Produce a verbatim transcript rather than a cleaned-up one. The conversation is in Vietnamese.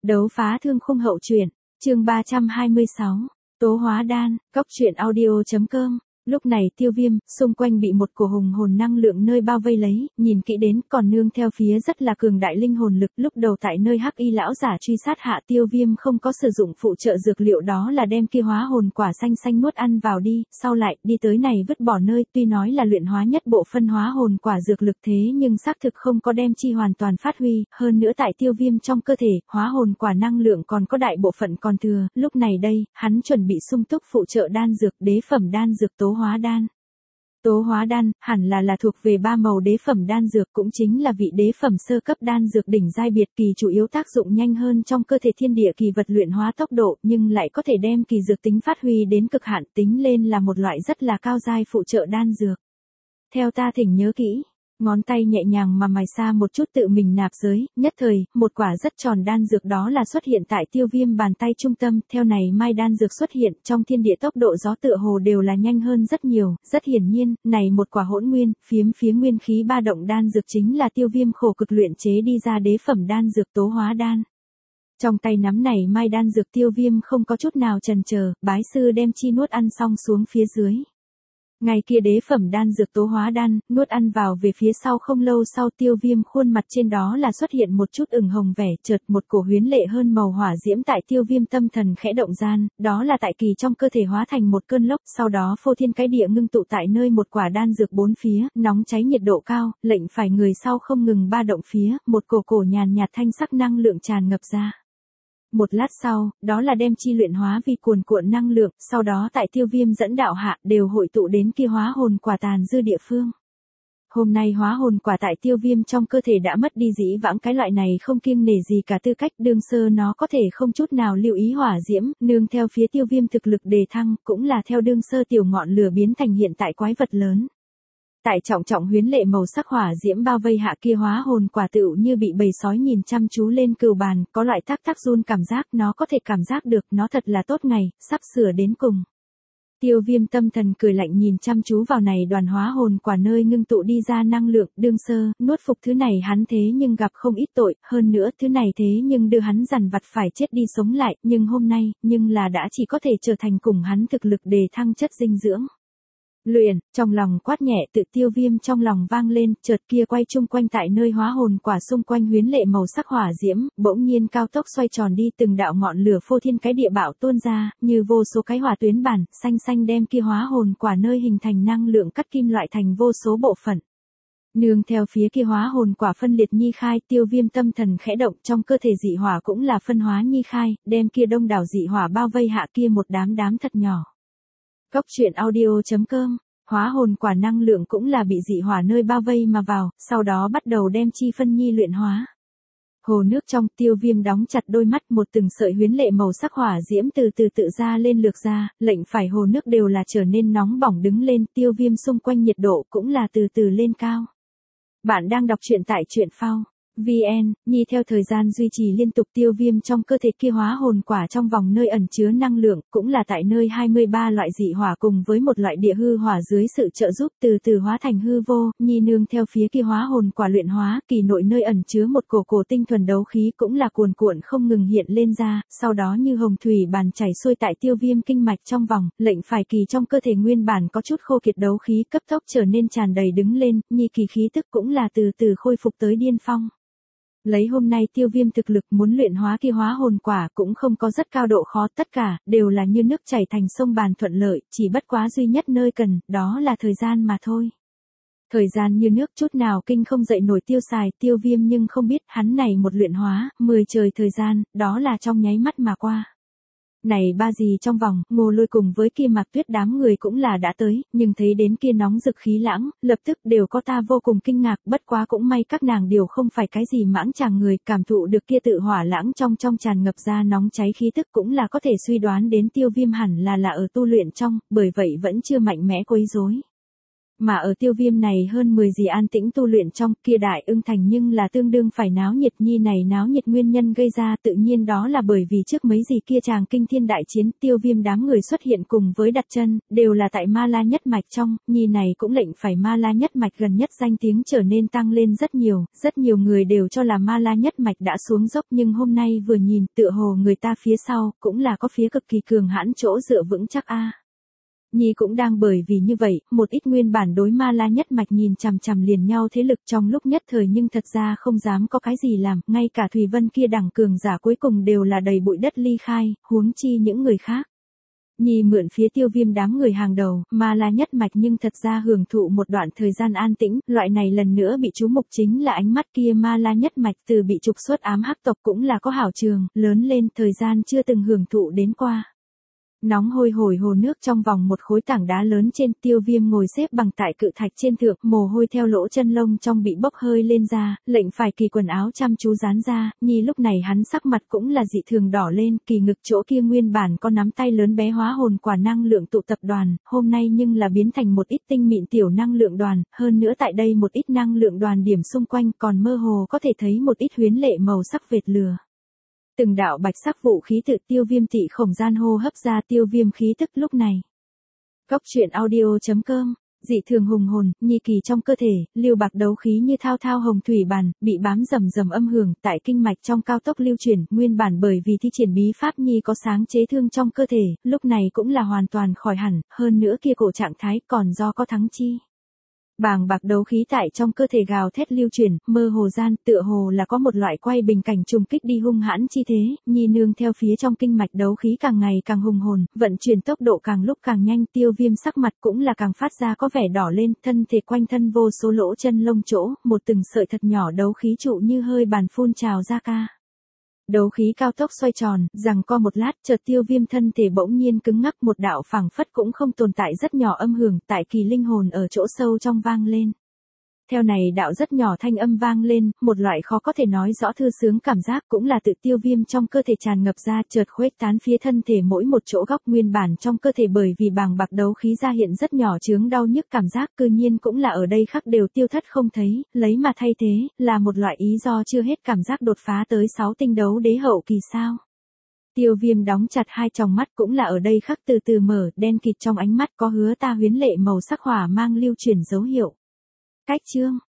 Đấu phá thương khung hậu truyện, chương ba trăm hai mươi sáu, Tố hóa đan, cốc truyện audio.com. Lúc này Tiêu Viêm, xung quanh bị một cổ hùng hồn năng lượng nơi bao vây lấy, nhìn kỹ đến còn nương theo phía rất là cường đại linh hồn lực. Lúc đầu tại nơi Hắc Y lão giả truy sát hạ, Tiêu Viêm không có sử dụng phụ trợ dược liệu, đó là đem kia hóa hồn quả xanh xanh nuốt ăn vào đi, sau lại đi tới này vứt bỏ nơi, tuy nói là luyện hóa nhất bộ phân hóa hồn quả dược lực, thế nhưng xác thực không có đem chi hoàn toàn phát huy, hơn nữa tại Tiêu Viêm trong cơ thể, hóa hồn quả năng lượng còn có đại bộ phận còn thừa. Lúc này đây, hắn chuẩn bị sung túc phụ trợ đan dược, đế phẩm đan dược tố hóa đan. Tố hóa đan, hẳn là là thuộc về ba màu đế phẩm đan dược, cũng chính là vị đế phẩm sơ cấp đan dược đỉnh giai biệt kỳ, chủ yếu tác dụng nhanh hơn trong cơ thể thiên địa kỳ vật luyện hóa tốc độ, nhưng lại có thể đem kỳ dược tính phát huy đến cực hạn, tính lên là một loại rất là cao giai phụ trợ đan dược. Theo ta thỉnh nhớ kỹ. Ngón tay nhẹ nhàng mà mài xa một chút tự mình nạp giới, nhất thời, một quả rất tròn đan dược đó là xuất hiện tại Tiêu Viêm bàn tay trung tâm, theo này mai đan dược xuất hiện, trong thiên địa tốc độ gió tựa hồ đều là nhanh hơn rất nhiều, rất hiển nhiên, này một quả hỗn nguyên, phiếm phía nguyên khí ba động đan dược chính là Tiêu Viêm khổ cực luyện chế đi ra đế phẩm đan dược tố hóa đan. Trong tay nắm này mai đan dược, Tiêu Viêm không có chút nào chần chờ, bái sư đem chi nuốt ăn xong xuống phía dưới. Ngày kia đế phẩm đan dược tố hóa đan, nuốt ăn vào về phía sau không lâu sau, Tiêu Viêm khuôn mặt trên đó là xuất hiện một chút ửng hồng vẻ, chợt một cổ huyến lệ hơn màu hỏa diễm tại Tiêu Viêm tâm thần khẽ động gian, đó là tại kỳ trong cơ thể hóa thành một cơn lốc, sau đó phô thiên cái địa ngưng tụ tại nơi một quả đan dược bốn phía, nóng cháy nhiệt độ cao, lệnh phải người sau không ngừng ba động phía, một cổ cổ nhàn nhạt thanh sắc năng lượng tràn ngập ra. Một lát sau, đó là đem chi luyện hóa vì cuồn cuộn năng lượng, sau đó tại Tiêu Viêm dẫn đạo hạ đều hội tụ đến kia hóa hồn quả tàn dư địa phương. Hôm nay hóa hồn quả tại Tiêu Viêm trong cơ thể đã mất đi dĩ vãng cái loại này không kiêng nể gì cả tư cách, đương sơ nó có thể không chút nào lưu ý hỏa diễm, nương theo phía Tiêu Viêm thực lực đề thăng, cũng là theo đương sơ tiểu ngọn lửa biến thành hiện tại quái vật lớn. Tại trọng trọng huyến lệ màu sắc hỏa diễm bao vây hạ, kia hóa hồn quả tựu như bị bầy sói nhìn chăm chú lên cừu bàn, có loại tác tác run cảm giác, nó có thể cảm giác được, nó thật là tốt ngày, sắp sửa đến cùng. Tiêu Viêm tâm thần cười lạnh nhìn chăm chú vào này đoàn hóa hồn quả nơi ngưng tụ đi ra năng lượng, đương sơ, nuốt phục thứ này hắn thế nhưng gặp không ít tội, hơn nữa thứ này thế nhưng đưa hắn dằn vặt phải chết đi sống lại, nhưng hôm nay, nhưng là đã chỉ có thể trở thành cùng hắn thực lực đề thăng chất dinh dưỡng. Luyện, trong lòng quát nhẹ, tự Tiêu Viêm trong lòng vang lên, chợt kia quay chung quanh tại nơi hóa hồn quả xung quanh huyến lệ màu sắc hỏa diễm, bỗng nhiên cao tốc xoay tròn đi, từng đạo ngọn lửa phô thiên cái địa bạo tuôn ra, như vô số cái hỏa tuyến bản, xanh xanh đem kia hóa hồn quả nơi hình thành năng lượng cắt kim loại thành vô số bộ phận. Nương theo phía kia hóa hồn quả phân liệt nhi khai, Tiêu Viêm tâm thần khẽ động, trong cơ thể dị hỏa cũng là phân hóa nhi khai, đem kia đông đảo dị hỏa bao vây hạ kia một đám đám thật nhỏ. Cốc truyện audio.com. Hóa hồn quả năng lượng cũng là bị dị hỏa nơi bao vây mà vào, sau đó bắt đầu đem chi phân nhi luyện hóa. Hồ nước trong, Tiêu Viêm đóng chặt đôi mắt, một từng sợi huyến lệ màu sắc hỏa diễm từ từ tự ra lên lược ra, lệnh phải hồ nước đều là trở nên nóng bỏng đứng lên, Tiêu Viêm xung quanh nhiệt độ cũng là từ từ lên cao. Bạn đang đọc truyện tại truyện phao vê en, nhi theo thời gian duy trì liên tục, Tiêu Viêm trong cơ thể kia hóa hồn quả trong vòng nơi ẩn chứa năng lượng, cũng là tại nơi hai mươi ba loại dị hỏa cùng với một loại địa hư hỏa dưới sự trợ giúp từ từ hóa thành hư vô, nhi nương theo phía kia hóa hồn quả luyện hóa, kỳ nội nơi ẩn chứa một cổ cổ tinh thuần đấu khí cũng là cuồn cuộn không ngừng hiện lên ra, sau đó như hồng thủy bàn chảy xuôi tại Tiêu Viêm kinh mạch trong vòng, lệnh phải kỳ trong cơ thể nguyên bản có chút khô kiệt đấu khí cấp tốc trở nên tràn đầy đứng lên, nhi kỳ khí tức cũng là từ từ khôi phục tới điên phong. Lấy hôm nay Tiêu Viêm thực lực muốn luyện hóa kia hóa hồn quả cũng không có rất cao độ khó, tất cả đều là như nước chảy thành sông bàn thuận lợi, chỉ bất quá duy nhất nơi cần, đó là thời gian mà thôi. Thời gian như nước chút nào kinh không dậy nổi tiêu xài, Tiêu Viêm nhưng không biết, hắn này một luyện hóa, mười trời thời gian, đó là trong nháy mắt mà qua. Này ba gì trong vòng, Ngô Lôi cùng với kia Mạc Tuyết đám người cũng là đã tới, nhưng thấy đến kia nóng rực khí lãng, lập tức đều có ta vô cùng kinh ngạc, bất quá cũng may các nàng đều không phải cái gì mãng chàng người, cảm thụ được kia tự hỏa lãng trong trong tràn ngập ra nóng cháy khí tức, cũng là có thể suy đoán đến Tiêu Viêm hẳn là là ở tu luyện trong, bởi vậy vẫn chưa mạnh mẽ quấy rối. Mà ở tiêu viêm này hơn mười gì an tĩnh tu luyện trong kia đại ưng thành nhưng là tương đương phải náo nhiệt nhi này náo nhiệt nguyên nhân gây ra tự nhiên đó là bởi vì trước mấy gì kia chàng kinh thiên đại chiến tiêu viêm đám người xuất hiện cùng với đặt chân, đều là tại ma la nhất mạch trong, nhi này cũng lệnh phải ma la nhất mạch gần nhất danh tiếng trở nên tăng lên rất nhiều, rất nhiều người đều cho là ma la nhất mạch đã xuống dốc nhưng hôm nay vừa nhìn tựa hồ người ta phía sau cũng là có phía cực kỳ cường hãn chỗ dựa vững chắc a. Nhi cũng đang bởi vì như vậy, một ít nguyên bản đối ma la nhất mạch nhìn chằm chằm liền nhau thế lực trong lúc nhất thời nhưng thật ra không dám có cái gì làm, ngay cả Thùy Vân kia đẳng cường giả cuối cùng đều là đầy bụi đất ly khai, huống chi những người khác. Nhi mượn phía tiêu viêm đám người hàng đầu, ma la nhất mạch nhưng thật ra hưởng thụ một đoạn thời gian an tĩnh, loại này lần nữa bị chú mục chính là ánh mắt kia ma la nhất mạch từ bị trục xuất ám hắc tộc cũng là có hảo trường, lớn lên thời gian chưa từng hưởng thụ đến qua. Nóng hôi hổi hồ nước trong vòng một khối tảng đá lớn trên tiêu viêm ngồi xếp bằng tại cự thạch trên thượng, mồ hôi theo lỗ chân lông trong bị bốc hơi lên ra, lệnh phải kỳ quần áo chăm chú dán ra, nhi lúc này hắn sắc mặt cũng là dị thường đỏ lên, kỳ ngực chỗ kia nguyên bản có nắm tay lớn bé hóa hồn quả năng lượng tụ tập đoàn, hôm nay nhưng là biến thành một ít tinh mịn tiểu năng lượng đoàn, hơn nữa tại đây một ít năng lượng đoàn điểm xung quanh còn mơ hồ có thể thấy một ít huyến lệ màu sắc vệt lửa. Từng đạo bạch sắc vũ khí tự tiêu viêm tị khổng gian hô hấp ra tiêu viêm khí tức lúc này. Góc truyện audio chấm com, dị thường hùng hồn, nhi kỳ trong cơ thể, lưu bạc đấu khí như thao thao hồng thủy bàn, bị bám rầm rầm âm hưởng tại kinh mạch trong cao tốc lưu chuyển, nguyên bản bởi vì thi triển bí pháp nhi có sáng chế thương trong cơ thể, lúc này cũng là hoàn toàn khỏi hẳn, hơn nữa kia cổ trạng thái còn do có thắng chi. Bàng bạc đấu khí tại trong cơ thể gào thét lưu chuyển, mơ hồ gian, tựa hồ là có một loại quay bình cảnh trùng kích đi hung hãn chi thế, nhi nương theo phía trong kinh mạch đấu khí càng ngày càng hùng hồn, vận chuyển tốc độ càng lúc càng nhanh, tiêu viêm sắc mặt cũng là càng phát ra có vẻ đỏ lên, thân thể quanh thân vô số lỗ chân lông chỗ, một từng sợi thật nhỏ đấu khí trụ như hơi bàn phun trào ra ca. Đấu khí cao tốc xoay tròn, rằng co một lát, chợt tiêu viêm thân thể bỗng nhiên cứng ngắc, một đạo phảng phất cũng không tồn tại rất nhỏ âm hưởng tại kỳ linh hồn ở chỗ sâu trong vang lên. Theo này đạo rất nhỏ thanh âm vang lên, một loại khó có thể nói rõ thư sướng cảm giác cũng là tự tiêu viêm trong cơ thể tràn ngập ra, chợt khuếch tán phía thân thể mỗi một chỗ góc nguyên bản trong cơ thể, bởi vì bàng bạc đấu khí ra hiện rất nhỏ chướng đau nhức cảm giác, cư nhiên cũng là ở đây khắc đều tiêu thất không thấy, lấy mà thay thế, là một loại ý do chưa hết cảm giác đột phá tới sáu tinh đấu đế hậu kỳ sao. Tiêu viêm đóng chặt hai tròng mắt cũng là ở đây khắc từ từ mở, đen kịt trong ánh mắt có hứa ta huyến lệ màu sắc hỏa mang lưu chuyển dấu hiệu. Cách chương